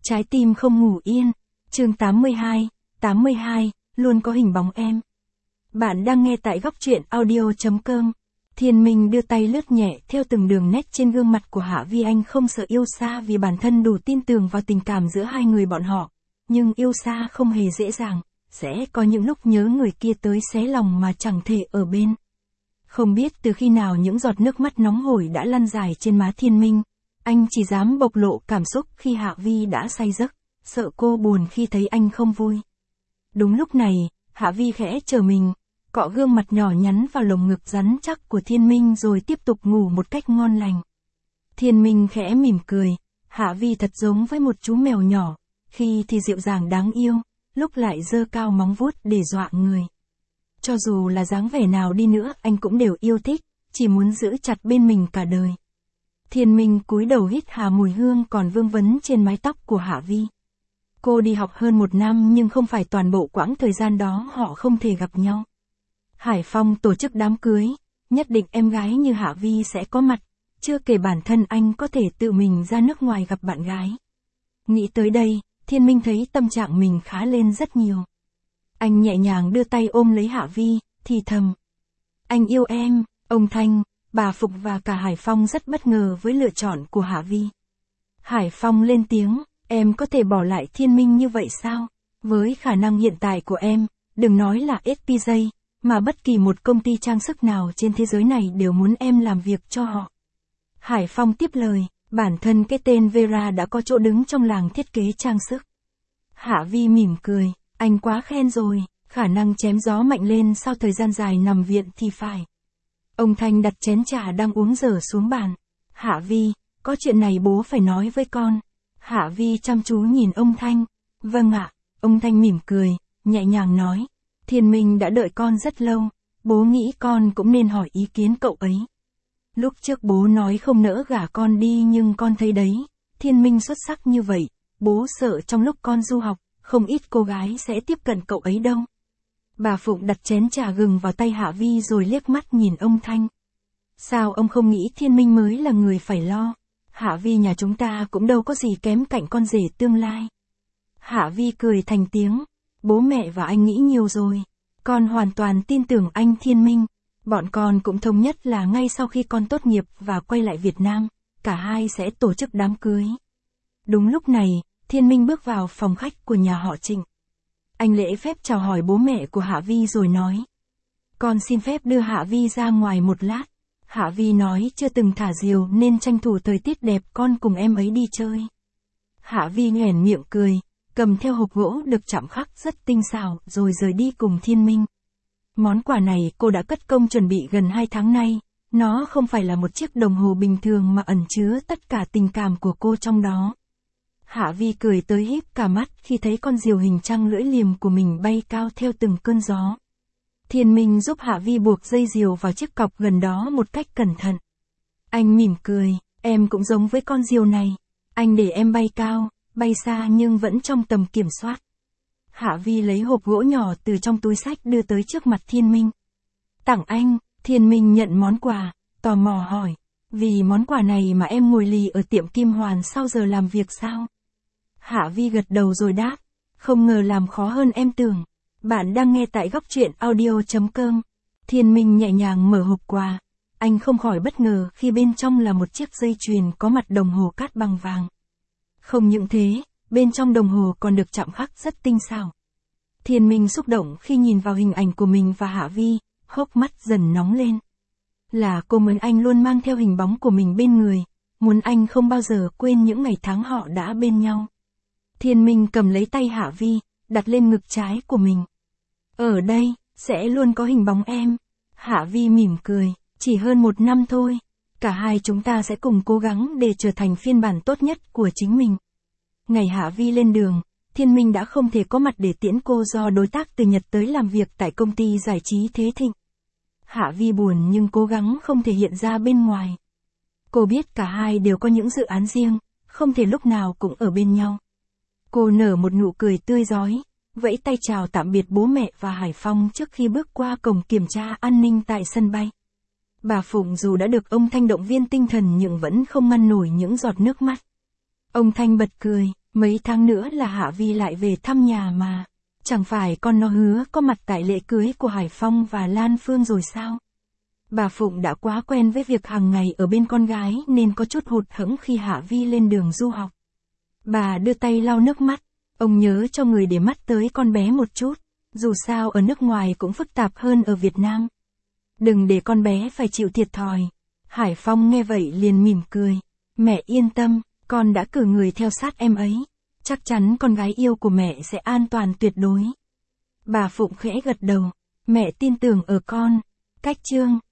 Trái tim không ngủ yên. Chương 82, luôn có hình bóng em. Bạn đang nghe tại góc truyện audio.com. Thiên Minh đưa tay lướt nhẹ theo từng đường nét trên gương mặt của Hạ Vi. Anh không sợ yêu xa vì bản thân đủ tin tưởng vào tình cảm giữa hai người bọn họ. Nhưng yêu xa không hề dễ dàng, sẽ có những lúc nhớ người kia tới xé lòng mà chẳng thể ở bên. Không biết từ khi nào những giọt nước mắt nóng hổi đã lăn dài trên má Thiên Minh. Anh chỉ dám bộc lộ cảm xúc khi Hạ Vi đã say giấc, sợ cô buồn khi thấy anh không vui. Đúng lúc này, Hạ Vi khẽ trở mình, cọ gương mặt nhỏ nhắn vào lồng ngực rắn chắc của Thiên Minh rồi tiếp tục ngủ một cách ngon lành. Thiên Minh khẽ mỉm cười, Hạ Vi thật giống với một chú mèo nhỏ, khi thì dịu dàng đáng yêu, lúc lại giơ cao móng vuốt để dọa người. Cho dù là dáng vẻ nào đi nữa anh cũng đều yêu thích, chỉ muốn giữ chặt bên mình cả đời. Thiên Minh cúi đầu hít hà mùi hương còn vương vấn trên mái tóc của Hạ Vi. Cô đi học hơn 1 năm nhưng không phải toàn bộ quãng thời gian đó họ không thể gặp nhau. Hải Phong tổ chức đám cưới, nhất định em gái như Hạ Vi sẽ có mặt, chưa kể bản thân anh có thể tự mình ra nước ngoài gặp bạn gái. Nghĩ tới đây, Thiên Minh thấy tâm trạng mình khá lên rất nhiều. Anh nhẹ nhàng đưa tay ôm lấy Hạ Vi, thì thầm. Anh yêu em. Ông Thanh, bà Phục và cả Hải Phong rất bất ngờ với lựa chọn của Hạ Vi. Hải Phong lên tiếng, em có thể bỏ lại Thiên Minh như vậy sao? Với khả năng hiện tại của em, đừng nói là SPJ, mà bất kỳ một công ty trang sức nào trên thế giới này đều muốn em làm việc cho họ. Hải Phong tiếp lời, bản thân cái tên Vera đã có chỗ đứng trong làng thiết kế trang sức. Hạ Vi mỉm cười, anh quá khen rồi, khả năng chém gió mạnh lên sau thời gian dài nằm viện thì phải. Ông Thanh đặt chén trà đang uống dở xuống bàn. Hạ Vi, có chuyện này bố phải nói với con. Hạ Vi chăm chú nhìn ông Thanh. Vâng ạ. Ông Thanh mỉm cười, nhẹ nhàng nói. Thiên Minh đã đợi con rất lâu, bố nghĩ con cũng nên hỏi ý kiến cậu ấy. Lúc trước bố nói không nỡ gả con đi nhưng con thấy đấy, Thiên Minh xuất sắc như vậy, bố sợ trong lúc con du học, không ít cô gái sẽ tiếp cận cậu ấy đâu. Bà Phụng đặt chén trà gừng vào tay Hạ Vi rồi liếc mắt nhìn ông Thanh. Sao ông không nghĩ Thiên Minh mới là người phải lo? Hạ Vi nhà chúng ta cũng đâu có gì kém cạnh con rể tương lai. Hạ Vi cười thành tiếng. Bố mẹ và anh nghĩ nhiều rồi. Con hoàn toàn tin tưởng anh Thiên Minh. Bọn con cũng thống nhất là ngay sau khi con tốt nghiệp và quay lại Việt Nam, cả hai sẽ tổ chức đám cưới. Đúng lúc này, Thiên Minh bước vào phòng khách của nhà họ Trịnh. Anh lễ phép chào hỏi bố mẹ của Hạ Vi rồi nói. Con xin phép đưa Hạ Vi ra ngoài một lát. Hạ Vi nói chưa từng thả diều nên tranh thủ thời tiết đẹp con cùng em ấy đi chơi. Hạ Vi nhoẻn miệng cười, cầm theo hộp gỗ được chạm khắc rất tinh xảo rồi rời đi cùng Thiên Minh. Món quà này cô đã cất công chuẩn bị gần 2 tháng nay, nó không phải là một chiếc đồng hồ bình thường mà ẩn chứa tất cả tình cảm của cô trong đó. Hạ Vi cười tới híp cả mắt khi thấy con diều hình trăng lưỡi liềm của mình bay cao theo từng cơn gió. Thiên Minh giúp Hạ Vi buộc dây diều vào chiếc cọc gần đó một cách cẩn thận. Anh mỉm cười, em cũng giống với con diều này. Anh để em bay cao, bay xa nhưng vẫn trong tầm kiểm soát. Hạ Vi lấy hộp gỗ nhỏ từ trong túi xách đưa tới trước mặt Thiên Minh. Tặng anh. Thiên Minh nhận món quà, tò mò hỏi. Vì món quà này mà em ngồi lì ở tiệm Kim Hoàn sau giờ làm việc sao? Hạ Vi gật đầu rồi đáp. Không ngờ làm khó hơn em tưởng. Bạn đang nghe tại góc truyện audio.com. Thiên Minh nhẹ nhàng mở hộp quà. Anh không khỏi bất ngờ khi bên trong là một chiếc dây chuyền có mặt đồng hồ cát bằng vàng. Không những thế, bên trong đồng hồ còn được chạm khắc rất tinh xảo. Thiên Minh xúc động khi nhìn vào hình ảnh của mình và Hạ Vi, hốc mắt dần nóng lên. Là cô muốn anh luôn mang theo hình bóng của mình bên người, muốn anh không bao giờ quên những ngày tháng họ đã bên nhau. Thiên Minh cầm lấy tay Hạ Vi, đặt lên ngực trái của mình. Ở đây, sẽ luôn có hình bóng em. Hạ Vi mỉm cười, chỉ hơn 1 năm thôi. Cả hai chúng ta sẽ cùng cố gắng để trở thành phiên bản tốt nhất của chính mình. Ngày Hạ Vi lên đường, Thiên Minh đã không thể có mặt để tiễn cô do đối tác từ Nhật tới làm việc tại công ty giải trí Thế Thịnh. Hạ Vi buồn nhưng cố gắng không thể hiện ra bên ngoài. Cô biết cả hai đều có những dự án riêng, không thể lúc nào cũng ở bên nhau. Cô nở một nụ cười tươi rói, vẫy tay chào tạm biệt bố mẹ và Hải Phong trước khi bước qua cổng kiểm tra an ninh tại sân bay. Bà Phụng dù đã được ông Thanh động viên tinh thần nhưng vẫn không ngăn nổi những giọt nước mắt. Ông Thanh bật cười, Mấy tháng nữa là Hạ Vi lại về thăm nhà mà. Chẳng phải con nó hứa có mặt tại lễ cưới của Hải Phong và Lan Phương rồi sao? Bà Phụng đã quá quen với việc hàng ngày ở bên con gái nên có chút hụt hẫng khi Hạ Vi lên đường du học. Bà đưa tay lau nước mắt, ông nhớ cho người để mắt tới con bé một chút, dù sao ở nước ngoài cũng phức tạp hơn ở Việt Nam. Đừng để con bé phải chịu thiệt thòi. Hải Phong nghe vậy liền mỉm cười. Mẹ yên tâm, con đã cử người theo sát em ấy. Chắc chắn con gái yêu của mẹ sẽ an toàn tuyệt đối. Bà Phụng khẽ gật đầu. Mẹ tin tưởng ở con. Cách chương